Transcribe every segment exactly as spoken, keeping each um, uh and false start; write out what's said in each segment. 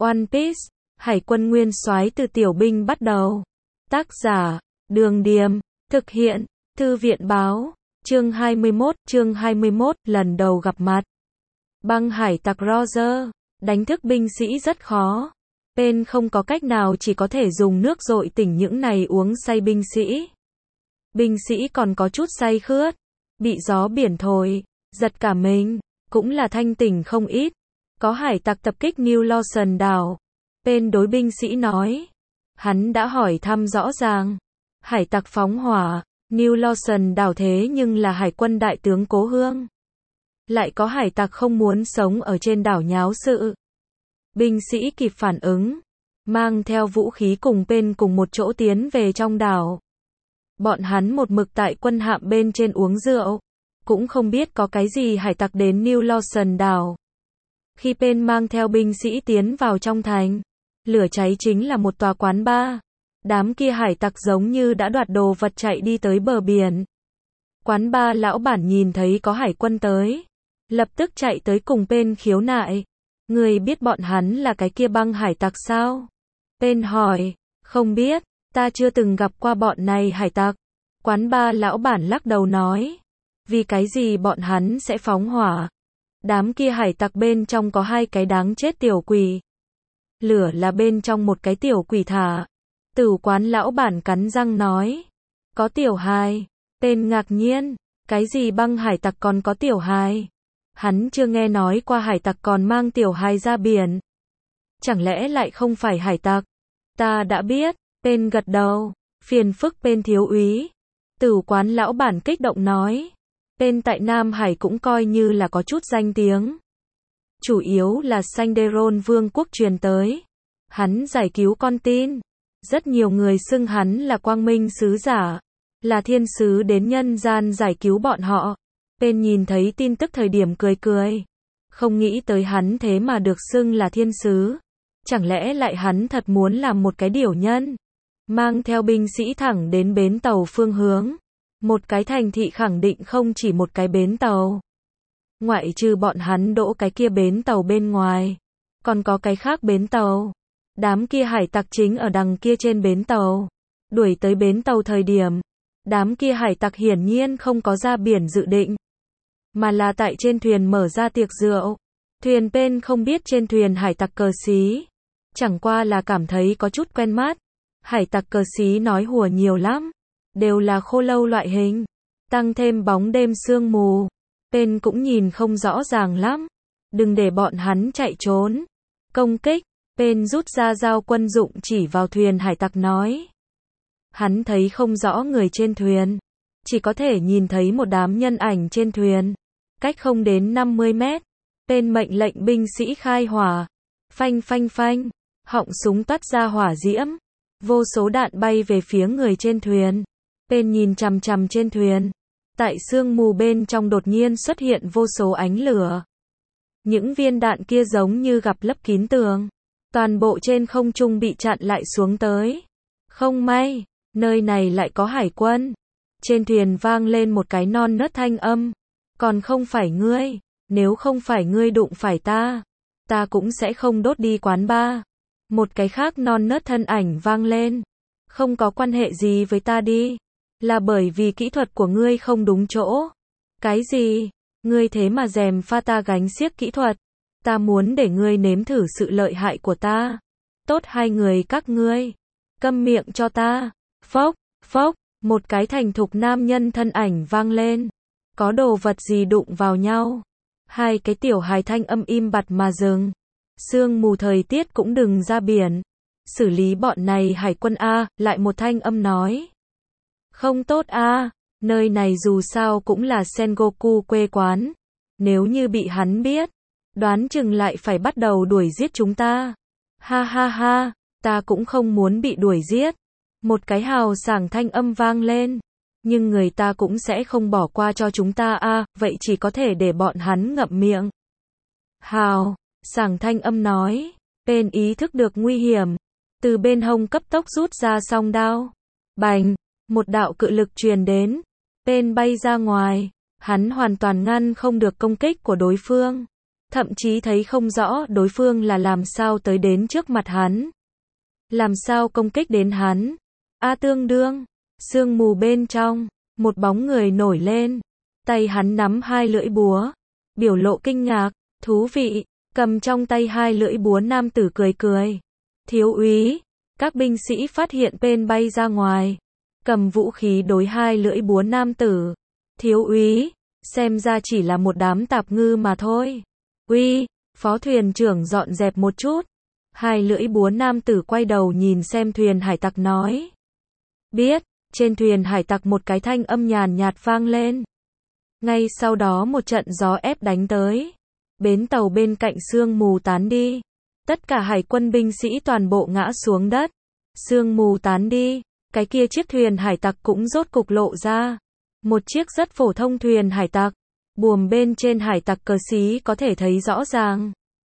One Piece, Hải quân nguyên soái từ tiểu binh bắt đầu. Tác giả, Đường Điềm, thực hiện, Thư viện báo, chương hai mươi mốt, chương hai mươi mốt, lần đầu gặp mặt. Băng hải tặc Roger, đánh thức binh sĩ rất khó. Pen không có cách nào chỉ có thể dùng nước dội tỉnh những này uống say binh sĩ. Binh sĩ còn có chút say khướt, bị gió biển thổi, giật cả mình, cũng là thanh tỉnh không ít. Có hải tặc tập kích New Lawson đảo. Pen đối binh sĩ nói. Hắn đã hỏi thăm rõ ràng. Hải tặc phóng hỏa, New Lawson đảo thế nhưng là hải quân đại tướng Cố Hương. Lại có hải tặc không muốn sống ở trên đảo nháo sự. Binh sĩ kịp phản ứng, mang theo vũ khí cùng Pen cùng một chỗ tiến về trong đảo. Bọn hắn một mực tại quân hạm bên trên uống rượu, cũng không biết có cái gì hải tặc đến New Lawson đảo. Khi Pen mang theo binh sĩ tiến vào trong thành, lửa cháy chính là một tòa quán bar. Đám kia hải tặc giống như đã đoạt đồ vật chạy đi tới bờ biển. Quán bar lão bản nhìn thấy có hải quân tới, lập tức chạy tới cùng Pen khiếu nại. Người biết bọn hắn là cái kia băng hải tặc sao? Pen hỏi, không biết, ta chưa từng gặp qua bọn này hải tặc. Quán bar lão bản lắc đầu nói, vì cái gì bọn hắn sẽ phóng hỏa? Đám kia hải tặc bên trong có hai cái đáng chết tiểu quỷ. Lửa là bên trong một cái tiểu quỷ thả. Tử quán lão bản cắn răng nói, có tiểu hài. Pen ngạc nhiên, cái gì băng hải tặc còn có tiểu hài? Hắn chưa nghe nói qua hải tặc còn mang tiểu hài ra biển. Chẳng lẽ lại không phải hải tặc? Ta đã biết. Pen gật đầu, phiền phức Pen thiếu úy. Tử quán lão bản kích động nói, Pen tại Nam Hải cũng coi như là có chút danh tiếng. Chủ yếu là Sanderon vương quốc truyền tới. Hắn giải cứu con tin. Rất nhiều người xưng hắn là quang minh sứ giả, là thiên sứ đến nhân gian giải cứu bọn họ. Pen nhìn thấy tin tức thời điểm cười cười. Không nghĩ tới hắn thế mà được xưng là thiên sứ. Chẳng lẽ lại hắn thật muốn làm một cái điểu nhân? Mang theo binh sĩ thẳng đến bến tàu phương hướng. Một cái thành thị khẳng định không chỉ một cái bến tàu. Ngoại trừ bọn hắn đỗ cái kia bến tàu bên ngoài. Còn có cái khác bến tàu. Đám kia hải tặc chính ở đằng kia trên bến tàu. Đuổi tới bến tàu thời điểm. Đám kia hải tặc hiển nhiên không có ra biển dự định. Mà là tại trên thuyền mở ra tiệc rượu. Thuyền Pen không biết trên thuyền hải tặc cờ xí. Chẳng qua là cảm thấy có chút quen mắt. Hải tặc cờ xí nói hùa nhiều lắm. Đều là khô lâu loại hình. Tăng thêm bóng đêm sương mù. Pen cũng nhìn không rõ ràng lắm. Đừng để bọn hắn chạy trốn. Công kích. Pen rút ra dao quân dụng chỉ vào thuyền hải tặc nói. Hắn thấy không rõ người trên thuyền. Chỉ có thể nhìn thấy một đám nhân ảnh trên thuyền. Cách không đến năm mươi mét. Pen mệnh lệnh binh sĩ khai hỏa. Phanh phanh phanh. Họng súng toát ra hỏa diễm. Vô số đạn bay về phía người trên thuyền. Pen nhìn chằm chằm trên thuyền. Tại sương mù bên trong đột nhiên xuất hiện vô số ánh lửa. Những viên đạn kia giống như gặp lấp kín tường. Toàn bộ trên không trung bị chặn lại xuống tới. Không may, nơi này lại có hải quân. Trên thuyền vang lên một cái non nớt thanh âm. Còn không phải ngươi, nếu không phải ngươi đụng phải ta, ta cũng sẽ không đốt đi quán bar. Một cái khác non nớt thân ảnh vang lên. Không có quan hệ gì với ta đi. Là bởi vì kỹ thuật của ngươi không đúng chỗ. Cái gì? Ngươi thế mà dèm pha ta gánh xiếc kỹ thuật. Ta muốn để ngươi nếm thử sự lợi hại của ta. Tốt hai người các ngươi. Câm miệng cho ta. Phốc, phốc, một cái thành thục nam nhân thân ảnh vang lên. Có đồ vật gì đụng vào nhau. Hai cái tiểu hài thanh âm im bặt mà dừng. Sương mù thời tiết cũng đừng ra biển. Xử lý bọn này hải quân A, lại một thanh âm nói. Không tốt A, nơi này dù sao cũng là Sengoku quê quán. Nếu như bị hắn biết, đoán chừng lại phải bắt đầu đuổi giết chúng ta. Ha ha ha, ta cũng không muốn bị đuổi giết. Một cái hào sảng thanh âm vang lên. Nhưng người ta cũng sẽ không bỏ qua cho chúng ta a, vậy chỉ có thể để bọn hắn ngậm miệng. Hào, sảng thanh âm nói. Pen ý thức được nguy hiểm. Từ bên hông cấp tốc rút ra song đao. Bành, một đạo cự lực truyền đến. Pen bay ra ngoài. Hắn hoàn toàn ngăn không được công kích của đối phương. thậm chí thấy không rõ đối phương là làm sao tới đến trước mặt hắn. Làm sao công kích đến hắn. A tương đương, sương mù bên trong, một bóng người nổi lên, tay hắn nắm hai lưỡi búa, biểu lộ kinh ngạc, thú vị, cầm trong tay hai lưỡi búa nam tử cười cười. Thiếu úy, các binh sĩ phát hiện tên bay ra ngoài, cầm vũ khí đối hai lưỡi búa nam tử. Thiếu úy, xem ra chỉ là một đám tạp ngư mà thôi. Uy, phó thuyền trưởng dọn dẹp một chút. Hai lưỡi búa nam tử quay đầu nhìn xem thuyền hải tặc nói. Biết, trên thuyền hải tặc một cái thanh âm nhàn nhạt vang lên. Ngay sau đó một trận gió ép đánh tới. Bến tàu bên cạnh sương mù tán đi. Tất cả hải quân binh sĩ toàn bộ ngã xuống đất. Sương mù tán đi, cái kia chiếc thuyền hải tặc cũng rốt cục lộ ra. Một chiếc rất phổ thông thuyền hải tặc. Buồm bên trên hải tặc cờ xí có thể thấy rõ ràng.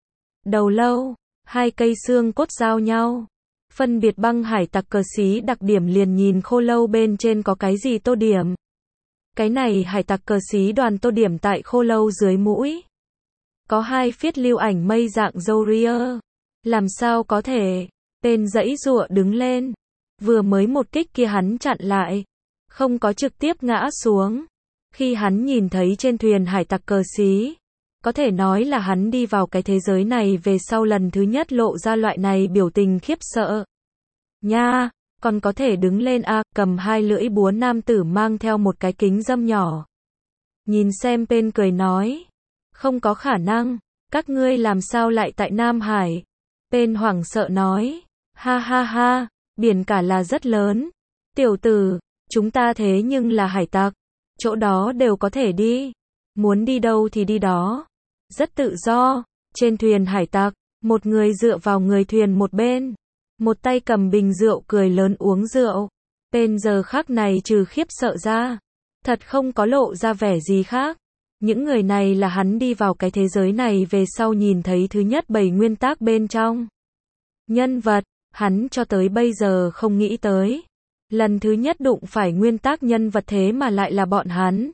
Đầu lâu, hai cây xương cốt giao nhau. Phân biệt băng hải tặc cờ xí đặc điểm liền nhìn khô lâu bên trên có cái gì tô điểm. Cái này hải tặc cờ xí đoàn tô điểm tại khô lâu dưới mũi. Có hai phiết lưu ảnh mây dạng râu ria. Làm sao có thể? Tên giãy giụa đứng lên. Vừa mới một kích kia hắn chặn lại. Không có trực tiếp ngã xuống. Khi hắn nhìn thấy trên thuyền hải tặc cờ xí. Có thể nói là hắn đi vào cái thế giới này về sau lần thứ nhất lộ ra loại này biểu tình khiếp sợ. Nha, còn có thể đứng lên a, à, cầm hai lưỡi búa nam tử mang theo một cái kính dâm nhỏ. Nhìn xem bên cười nói. Không có khả năng, các ngươi làm sao lại tại Nam Hải? Bên hoảng sợ nói. Ha ha ha, biển cả là rất lớn. Tiểu tử, chúng ta thế nhưng là hải tặc. Chỗ đó đều có thể đi. Muốn đi đâu thì đi đó. Rất tự do. Trên thuyền hải tặc, một người dựa vào người thuyền một bên. Một tay cầm bình rượu cười lớn uống rượu. Bên giờ khắc này trừ khiếp sợ ra. Thật không có lộ ra vẻ gì khác. Những người này là hắn đi vào cái thế giới này về sau nhìn thấy thứ nhất bảy nguyên tắc bên trong. Nhân vật, hắn cho tới bây giờ không nghĩ tới. Lần thứ nhất đụng phải nguyên tắc nhân vật thế mà lại là bọn hắn.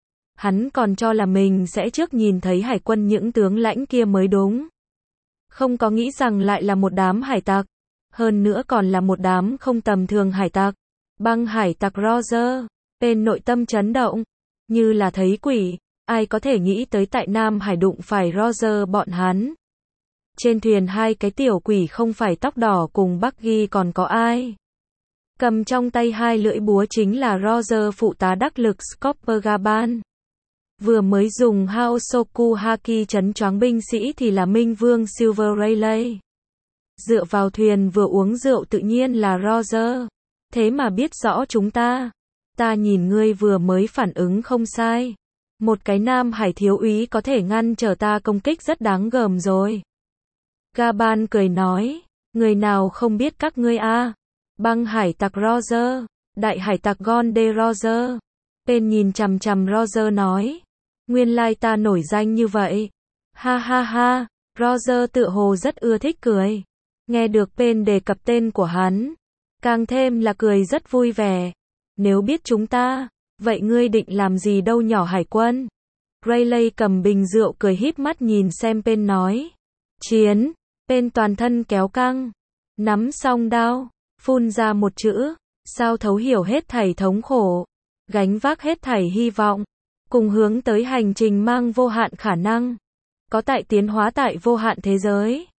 Hắn còn cho là mình sẽ trước nhìn thấy hải quân những tướng lãnh kia mới đúng. Không có nghĩ rằng lại là một đám hải tặc. Hơn nữa còn là một đám không tầm thường hải tặc. Băng hải tặc Roger. Bên nội tâm chấn động. Như là thấy quỷ. Ai có thể nghĩ tới tại Nam Hải đụng phải Roger bọn hắn. Trên thuyền hai cái tiểu quỷ không phải tóc đỏ cùng Bucky còn có ai. Cầm trong tay hai lưỡi búa chính là Roger phụ tá đắc lực Scopper Gaban. Vừa mới dùng Haosoku Haki chấn choáng binh sĩ thì là Minh Vương Silver Rayleigh. Dựa vào thuyền vừa uống rượu tự nhiên là Roger. Thế mà biết rõ chúng ta. Ta nhìn ngươi vừa mới phản ứng không sai. Một cái Nam Hải thiếu úy có thể ngăn trở ta công kích rất đáng gờm rồi. Gaban cười nói. Người nào không biết các ngươi a? Băng hải tặc Roger. Đại hải tặc Gonde Roger. Tên nhìn chằm chằm Roger nói. Nguyên lai ta nổi danh như vậy. Ha ha ha. Roger tựa hồ rất ưa thích cười. Nghe được Pen đề cập tên của hắn. Càng thêm là cười rất vui vẻ. Nếu biết chúng ta. Vậy ngươi định làm gì đâu nhỏ hải quân? Rayleigh cầm bình rượu cười híp mắt nhìn xem Pen nói. Chiến. Pen toàn thân kéo căng. Nắm song đao. Phun ra một chữ. Sao thấu hiểu hết thảy thống khổ. Gánh vác hết thảy hy vọng. Cùng hướng tới hành trình mang vô hạn khả năng. Có tại tiến hóa tại vô hạn thế giới.